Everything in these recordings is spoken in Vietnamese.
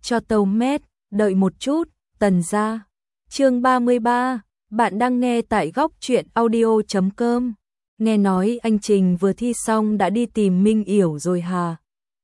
cho tàu mét, đợi một chút, Tần gia. Chương 33, bạn đang nghe tại góc truyện audio.com. Nghe nói anh Trình vừa thi xong đã đi tìm Minh Yểu rồi hả?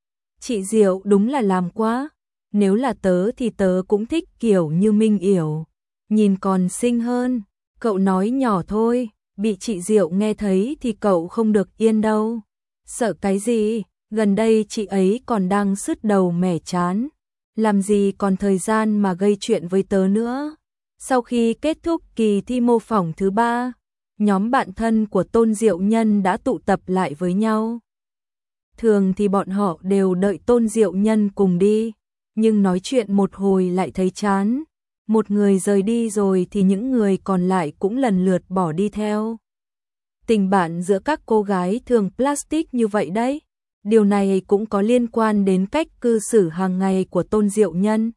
Chị Diệu đúng là làm quá. Nếu là tớ thì tớ cũng thích kiểu như Minh Yểu. Nhìn còn xinh hơn. Cậu nói nhỏ thôi, bị chị Diệu nghe thấy thì cậu không được yên đâu. Sợ cái gì? Gần đây chị ấy còn đang sứt đầu mẻ chán. Làm gì còn thời gian mà gây chuyện với tớ nữa. Sau khi kết thúc kỳ thi mô phỏng thứ 3, nhóm bạn thân của Tôn Diệu Nhân đã tụ tập lại với nhau. Thường thì bọn họ đều đợi Tôn Diệu Nhân cùng đi, nhưng nói chuyện một hồi lại thấy chán. Một người rời đi rồi thì những người còn lại cũng lần lượt bỏ đi theo. Tình bạn giữa các cô gái thường plastic như vậy đấy. Điều này cũng có liên quan đến cách cư xử hàng ngày của Tôn Diệu Nhân.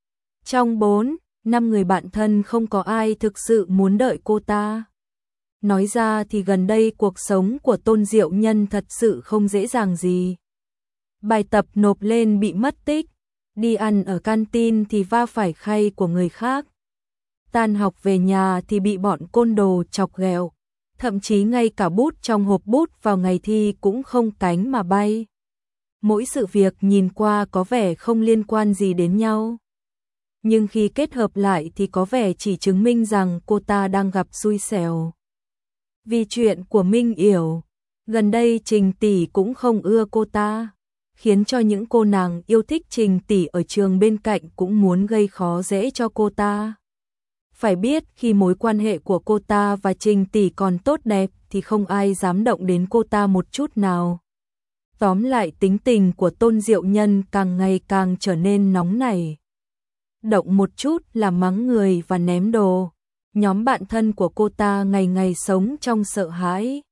Trong 4-5 người bạn thân không có ai thực sự muốn đợi cô ta. Nói ra thì gần đây cuộc sống của Tôn Diệu Nhân thật sự không dễ dàng gì. Bài tập nộp lên bị mất tích, đi ăn ở canteen thì va phải khay của người khác. Tan học về nhà thì bị bọn côn đồ chọc ghẹo, thậm chí ngay cả bút trong hộp bút vào ngày thi cũng không cánh mà bay. Mỗi sự việc nhìn qua có vẻ không liên quan gì đến nhau, nhưng khi kết hợp lại thì có vẻ chỉ chứng minh rằng cô ta đang gặp xui xẻo. Vì chuyện của Minh Yểu, gần đây Trình tỷ cũng không ưa cô ta, khiến cho những cô nàng yêu thích Trình tỷ ở trường bên cạnh cũng muốn gây khó dễ cho cô ta. Phải biết khi mối quan hệ của cô ta và Trình tỷ còn tốt đẹp thì không ai dám động đến cô ta một chút nào. Tóm lại tính tình của Tôn Diệu Nhân càng ngày càng trở nên nóng nảy. Động một chút là mắng người và ném đồ. Nhóm bạn thân của cô ta ngày ngày sống trong sợ hãi.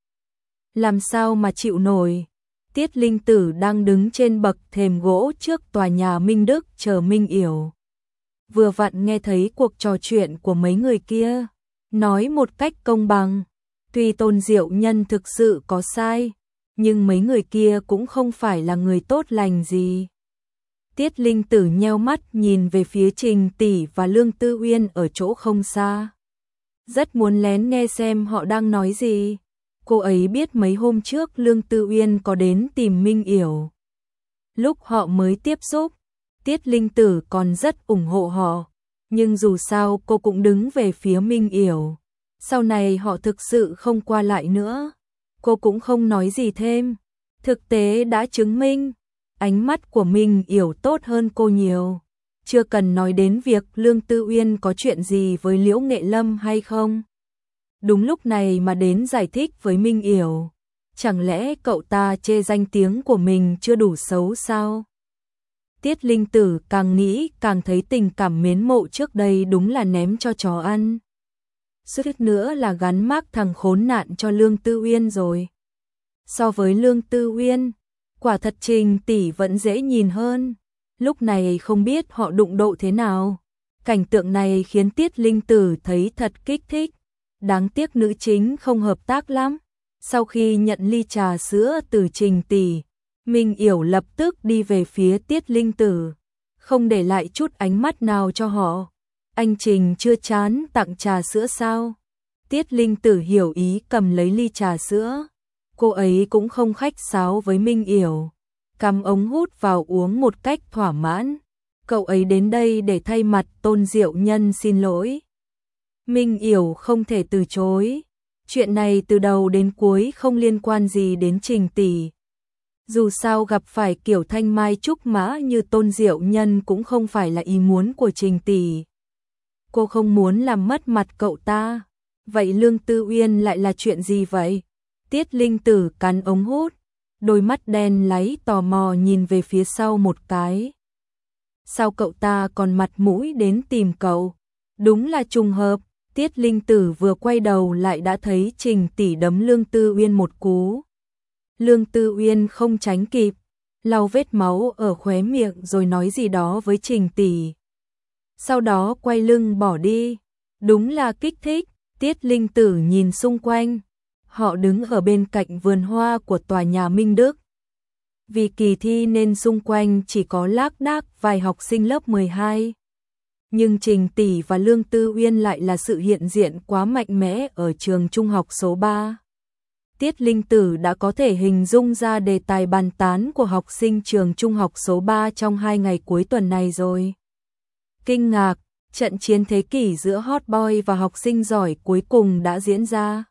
Làm sao mà chịu nổi. Tiết Linh Tử đang đứng trên bậc thềm gỗ trước tòa nhà Minh Đức chờ Minh Yểu. Vừa vặn nghe thấy cuộc trò chuyện của mấy người kia, nói một cách công bằng. Tuy Tôn Diệu Nhân thực sự có sai, nhưng mấy người kia cũng không phải là người tốt lành gì. Tiết Linh Tử nheo mắt nhìn về phía Trình tỷ và Lương Tư Uyên ở chỗ không xa. Rất muốn lén nghe xem họ đang nói gì. Cô ấy biết mấy hôm trước Lương Tư Uyên có đến tìm Minh Yểu. Lúc họ mới tiếp xúc, Tiết Linh Tử còn rất ủng hộ họ, nhưng dù sao cô cũng đứng về phía Minh Yểu. Sau này họ thực sự không qua lại nữa, cô cũng không nói gì thêm. Thực tế đã chứng minh, ánh mắt của Minh Yểu tốt hơn cô nhiều. Chưa cần nói đến việc Lương Tư Uyên có chuyện gì với Liễu Nghệ Lâm hay không. Đúng lúc này mà đến giải thích với Minh Yểu. Chẳng lẽ cậu ta chê danh tiếng của mình chưa đủ xấu sao? Tiết Linh Tử càng nghĩ càng thấy tình cảm mến mộ trước đây đúng là ném cho chó ăn. Suýt nữa là gắn mác thằng khốn nạn cho Lương Tư Uyên rồi. So với Lương Tư Uyên, quả thật Trình tỷ vẫn dễ nhìn hơn. Lúc này không biết họ đụng độ thế nào. Cảnh tượng này khiến Tiết Linh Tử thấy thật kích thích. Đáng tiếc nữ chính không hợp tác lắm. Sau khi nhận ly trà sữa từ Trình tỷ, Minh Yểu lập tức đi về phía Tiết Linh Tử, không để lại chút ánh mắt nào cho họ. Anh Trình chưa chán tặng trà sữa sao? Tiết Linh Tử hiểu ý cầm lấy ly trà sữa. Cô ấy cũng không khách sáo với Minh Yểu, cắm ống hút vào uống một cách thỏa mãn. Cậu ấy đến đây để thay mặt Tôn Diệu Nhân xin lỗi. Minh Yểu không thể từ chối. Chuyện này từ đầu đến cuối không liên quan gì đến Trình tỷ. Dù sao gặp phải kiểu thanh mai trúc mã như Tôn Diệu Nhân cũng không phải là ý muốn của Trình tỷ. Cô không muốn làm mất mặt cậu ta. Vậy Lương Tư Uyên lại là chuyện gì vậy? Tiết Linh Tử cắn ống hút, đôi mắt đen láy tò mò nhìn về phía sau một cái. Sao cậu ta còn mặt mũi đến tìm cậu? Đúng là trùng hợp. Tiết Linh Tử vừa quay đầu lại đã thấy Trình tỷ đấm Lương Tư Uyên một cú. Lương Tư Uyên không tránh kịp, lau vết máu ở khóe miệng rồi nói gì đó với Trình tỷ. Sau đó quay lưng bỏ đi. Đúng là kích thích. Tiết Linh Tử nhìn xung quanh. Họ đứng ở bên cạnh vườn hoa của tòa nhà Minh Đức. Vì kỳ thi nên xung quanh chỉ có lác đác vài học sinh lớp 12. Nhưng Trình Tỷ và Lương Tư Uyên lại là sự hiện diện quá mạnh mẽ ở trường trung học số 3. Tiết Linh Tử đã có thể hình dung ra đề tài bàn tán của học sinh trường trung học số 3 trong 2 ngày cuối tuần này rồi. Kinh ngạc, trận chiến thế kỷ giữa hot boy và học sinh giỏi cuối cùng đã diễn ra.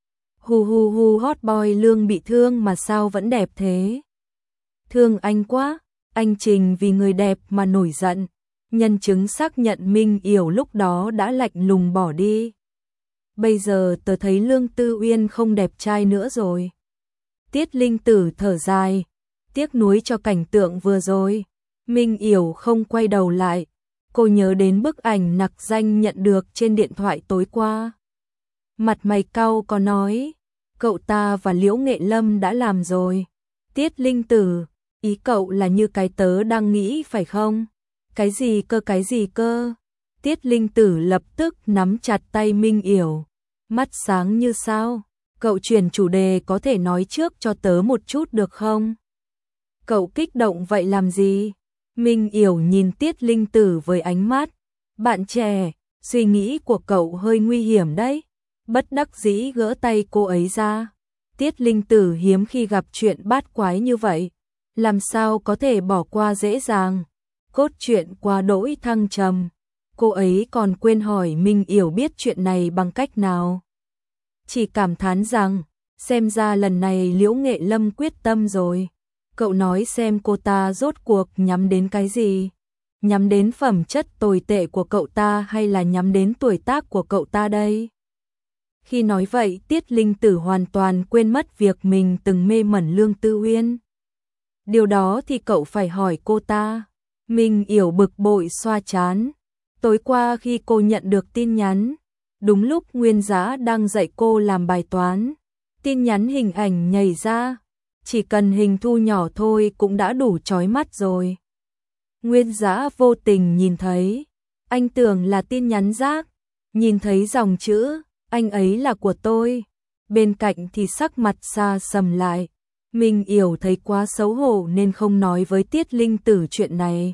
Hu hu hu, hot boy Lương bị thương mà sao vẫn đẹp thế? Thương anh quá, anh Trình vì người đẹp mà nổi giận. Nhân chứng xác nhận Minh Yểu lúc đó đã lạnh lùng bỏ đi. Bây giờ tớ thấy Lương Tư Uyên không đẹp trai nữa rồi. Tiết Linh Tử thở dài, tiếc nuối cho cảnh tượng vừa rồi. Minh Yểu không quay đầu lại. Cô nhớ đến bức ảnh nặc danh nhận được trên điện thoại tối qua. Mặt mày cau có nói, cậu ta và Liễu Nghệ Lâm đã làm rồi. Tiết Linh Tử, ý cậu là như cái tớ đang nghĩ phải không? Cái gì cơ? Tiết Linh Tử lập tức nắm chặt tay Minh Yểu, mắt sáng như sao. Cậu chuyển chủ đề, có thể nói trước cho tớ một chút được không? Cậu kích động vậy làm gì? Minh Yểu nhìn Tiết Linh Tử với ánh mắt, bạn trẻ, suy nghĩ của cậu hơi nguy hiểm đấy. Bất đắc dĩ gỡ tay cô ấy ra. Tiết Linh Tử hiếm khi gặp chuyện bát quái như vậy, làm sao có thể bỏ qua dễ dàng. Cốt truyện quá đỗi thăng trầm, cô ấy còn quên hỏi Minh Yểu biết chuyện này bằng cách nào. Chỉ cảm thán rằng, xem ra lần này Liễu Nghệ Lâm quyết tâm rồi. Cậu nói xem cô ta rốt cuộc nhắm đến cái gì? Nhắm đến phẩm chất tồi tệ của cậu ta hay là nhắm đến tuổi tác của cậu ta đây? Khi nói vậy, Tiết Linh Tử hoàn toàn quên mất việc mình từng mê mẩn Lương Tư Uyên. Điều đó thì cậu phải hỏi cô ta. Minh Yểu bực bội xoa trán. Tối qua khi cô nhận được tin nhắn, đúng lúc Nguyên Giá đang dạy cô làm bài toán, tin nhắn hình ảnh nhảy ra, chỉ cần hình thu nhỏ thôi cũng đã đủ chói mắt rồi. Nguyên Giá vô tình nhìn thấy, anh tưởng là tin nhắn rác, nhìn thấy dòng chữ, anh ấy là của tôi, bên cạnh thì sắc mặt xa sầm lại. Minh Yểu thấy quá xấu hổ nên không nói với Tiết Linh Tử chuyện này.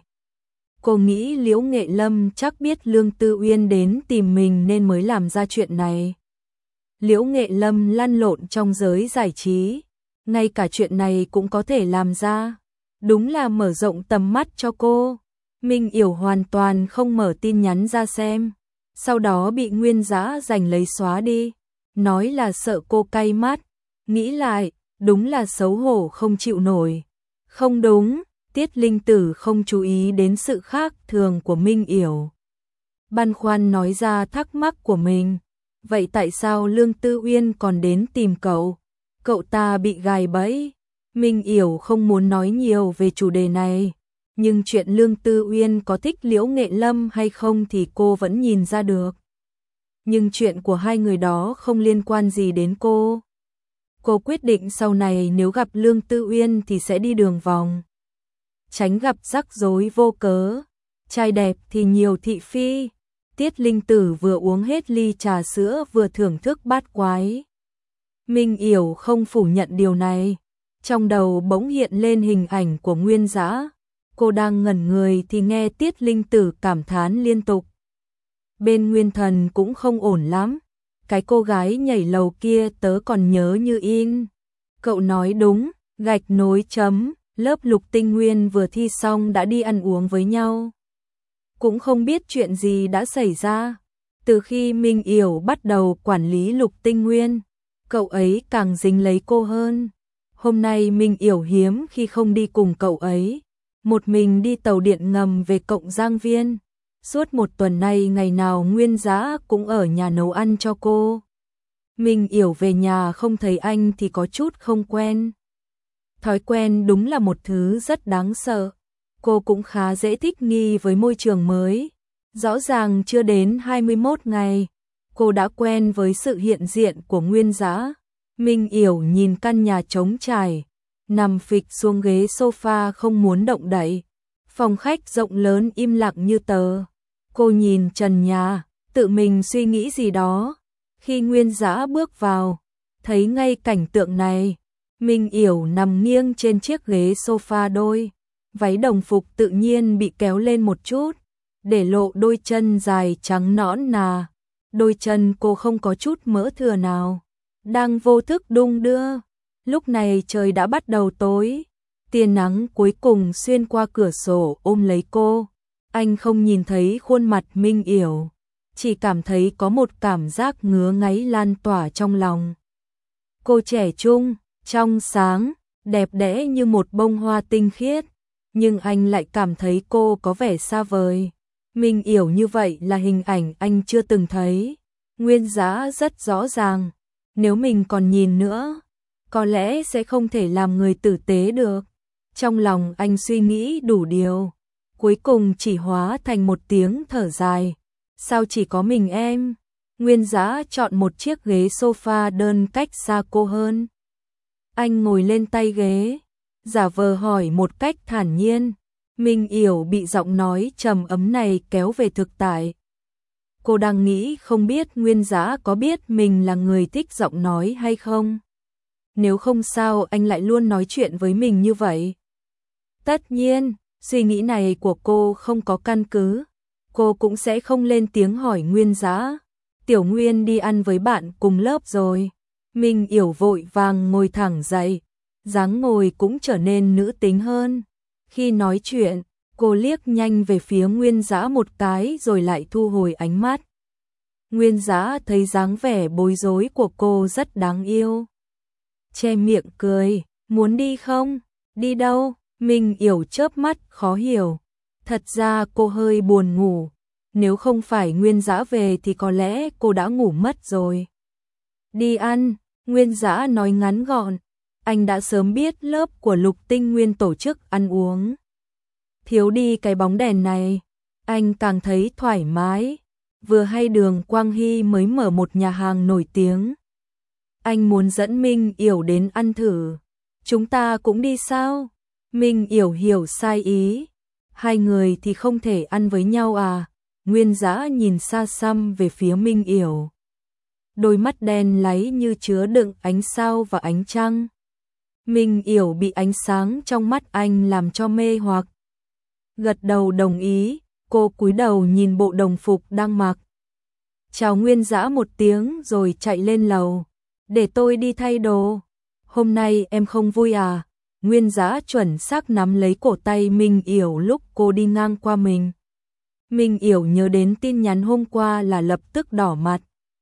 Cô nghĩ Liễu Nghệ Lâm chắc biết Lương Tư Uyên đến tìm mình nên mới làm ra chuyện này. Liễu Nghệ Lâm lăn lộn trong giới giải trí, ngay cả chuyện này cũng có thể làm ra. Đúng là mở rộng tầm mắt cho cô. Minh Yểu hoàn toàn không mở tin nhắn ra xem, sau đó bị Nguyên Giá giành lấy xóa đi, nói là sợ cô cay mắt. Nghĩ lại, đúng là xấu hổ không chịu nổi. Không đúng, Tiết Linh Tử không chú ý đến sự khác thường của Minh Yểu. Băn khoăn nói ra thắc mắc của mình. Vậy tại sao Lương Tư Uyên còn đến tìm cậu? Cậu ta bị gài bẫy. Minh Yểu không muốn nói nhiều về chủ đề này, nhưng chuyện Lương Tư Uyên có thích Liễu Nghệ Lâm hay không thì cô vẫn nhìn ra được. Nhưng chuyện của hai người đó không liên quan gì đến cô. Cô quyết định sau này nếu gặp Lương Tư Uyên thì sẽ đi đường vòng, tránh gặp rắc rối vô cớ. Trai đẹp thì nhiều thị phi. Tiết Linh Tử vừa uống hết ly trà sữa vừa thưởng thức bát quái. Minh Yểu không phủ nhận điều này. Trong đầu bỗng hiện lên hình ảnh của Nguyên Dã. Cô đang ngẩn người thì nghe Tiết Linh Tử cảm thán liên tục. Bên Nguyên Thần cũng không ổn lắm. Cái cô gái nhảy lầu kia tớ còn nhớ như in. Cậu nói đúng, gạch nối chấm, lớp Lục Tinh Nguyên vừa thi xong đã đi ăn uống với nhau. Cũng không biết chuyện gì đã xảy ra. Từ khi Minh Yểu bắt đầu quản lý Lục Tinh Nguyên, cậu ấy càng dính lấy cô hơn. Hôm nay Minh Yểu hiếm khi không đi cùng cậu ấy, một mình đi tàu điện ngầm về Cộng Giang Viên. Suốt một tuần nay ngày nào Nguyên Dã cũng ở nhà nấu ăn cho cô. Minh Yểu về nhà không thấy anh thì có chút không quen. Thói quen đúng là một thứ rất đáng sợ. Cô cũng khá dễ thích nghi với môi trường mới. Rõ ràng chưa đến 21 ngày, cô đã quen với sự hiện diện của Nguyên Dã. Minh Yểu nhìn căn nhà trống trải, nằm phịch xuống ghế sofa không muốn động đậy. Phòng khách rộng lớn im lặng như tờ. Cô nhìn trần nhà, tự mình suy nghĩ gì đó. Khi Nguyên Dã bước vào, thấy ngay cảnh tượng này, Minh Yểu nằm nghiêng trên chiếc ghế sofa, đôi váy đồng phục tự nhiên bị kéo lên một chút, để lộ đôi chân dài trắng nõn nà. Đôi chân cô không có chút mỡ thừa nào, đang vô thức đung đưa. Lúc này trời đã bắt đầu tối, tia nắng cuối cùng xuyên qua cửa sổ ôm lấy cô. Anh không nhìn thấy khuôn mặt Minh Yểu, chỉ cảm thấy có một cảm giác ngứa ngáy lan tỏa trong lòng. Cô trẻ trung, trong sáng, đẹp đẽ như một bông hoa tinh khiết, nhưng anh lại cảm thấy cô có vẻ xa vời. Minh Yểu như vậy là hình ảnh anh chưa từng thấy. Nguyên Giá rất rõ ràng, nếu mình còn nhìn nữa, có lẽ sẽ không thể làm người tử tế được. Trong lòng anh suy nghĩ đủ điều, cuối cùng chỉ hóa thành một tiếng thở dài. Sao chỉ có mình em? Nguyên Giá chọn một chiếc ghế sofa đơn cách xa cô hơn. Anh ngồi lên tay ghế, giả vờ hỏi một cách thản nhiên. Minh Yểu bị giọng nói trầm ấm này kéo về thực tại. Cô đang nghĩ không biết Nguyên Giá có biết mình là người thích giọng nói hay không. Nếu không sao anh lại luôn nói chuyện với mình như vậy. Tất nhiên, suy nghĩ này của cô không có căn cứ. Cô cũng sẽ không lên tiếng hỏi Nguyên Giá. Tiểu Nguyên đi ăn với bạn cùng lớp rồi. Minh Yểu vội vàng ngồi thẳng dậy, dáng ngồi cũng trở nên nữ tính hơn. Khi nói chuyện, cô liếc nhanh về phía Nguyên Giá một cái rồi lại thu hồi ánh mắt. Nguyên Giá thấy dáng vẻ bối rối của cô rất đáng yêu. Che miệng cười, muốn đi không? Đi đâu? Minh Yểu chớp mắt khó hiểu. Thật ra cô hơi buồn ngủ. Nếu không phải Nguyên Giá về thì có lẽ cô đã ngủ mất rồi. Đi ăn, Nguyên Giá nói ngắn gọn. Anh đã sớm biết lớp của Lục Tinh Nguyên tổ chức ăn uống. Thiếu đi cái bóng đèn này, anh càng thấy thoải mái. Vừa hay Đường Quang Hy mới mở một nhà hàng nổi tiếng. Anh muốn dẫn Minh Yểu đến ăn thử. Chúng ta cũng đi sao? Minh Yểu hiểu sai ý. Hai người thì không thể ăn với nhau à? Nguyên Giá nhìn xa xăm về phía Minh Yểu. Đôi mắt đen láy như chứa đựng ánh sao và ánh trăng. Minh Yểu bị ánh sáng trong mắt anh làm cho mê hoặc. Gật đầu đồng ý, cô cúi đầu nhìn bộ đồng phục đang mặc. Chào Nguyên Giá một tiếng rồi chạy lên lầu. Để tôi đi thay đồ. Hôm nay em không vui à? Nguyên Giá chuẩn xác nắm lấy cổ tay Minh Yểu lúc cô đi ngang qua mình. Minh Yểu nhớ đến tin nhắn hôm qua là lập tức đỏ mặt.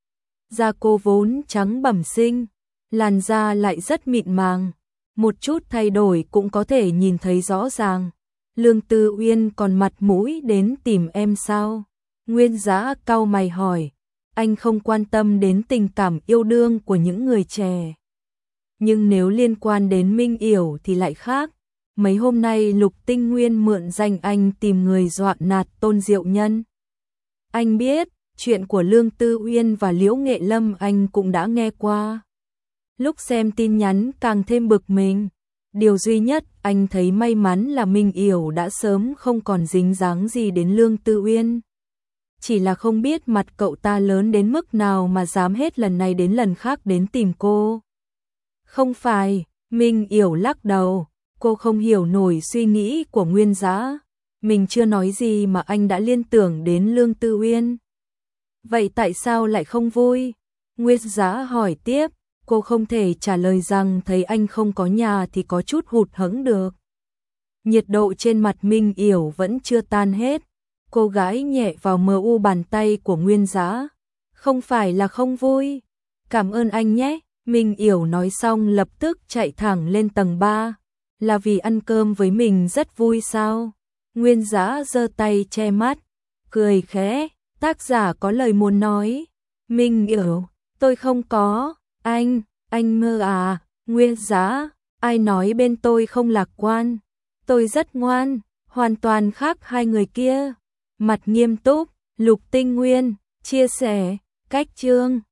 Da cô vốn trắng bẩm sinh, làn da lại rất mịn màng. Một chút thay đổi cũng có thể nhìn thấy rõ ràng. Lương Tư Uyên còn mặt mũi đến tìm em sao? Nguyên Giá cau mày hỏi. Anh không quan tâm đến tình cảm yêu đương của những người trẻ. Nhưng nếu liên quan đến Minh Yểu thì lại khác. Mấy hôm nay Lục Tinh Nguyên mượn danh anh tìm người dọa nạt Tôn Diệu Nhân. Anh biết, chuyện của Lương Tư Uyên và Liễu Nghệ Lâm anh cũng đã nghe qua. Lúc xem tin nhắn càng thêm bực mình. Điều duy nhất anh thấy may mắn là Minh Yểu đã sớm không còn dính dáng gì đến Lương Tư Uyên. Chỉ là không biết mặt cậu ta lớn đến mức nào mà dám hết lần này đến lần khác đến tìm cô. Không phải, Minh Yểu lắc đầu, cô không hiểu nổi suy nghĩ của Nguyên Giá. Mình chưa nói gì mà anh đã liên tưởng đến Lương Tư Uyên. Vậy tại sao lại không vui? Nguyên Giá hỏi tiếp, cô không thể trả lời rằng thấy anh không có nhà thì có chút hụt hẫng được. Nhiệt độ trên mặt Minh Yểu vẫn chưa tan hết. Cô gái nhẹ vào mờ u bàn tay của Nguyên Giá. Không phải là không vui. Cảm ơn anh nhé. Minh Yểu nói xong lập tức chạy thẳng lên tầng 3. Là vì ăn cơm với mình rất vui sao? Nguyên Giá giơ tay che mắt, cười khẽ. Tác giả có lời muốn nói. Minh Yểu, tôi không có. Anh mơ à? Nguyên Giá, ai nói bên tôi không lạc quan? Tôi rất ngoan, hoàn toàn khác hai người kia. Mặt nghiêm túc, Lục Tinh Nguyên, chia sẻ, cách chương.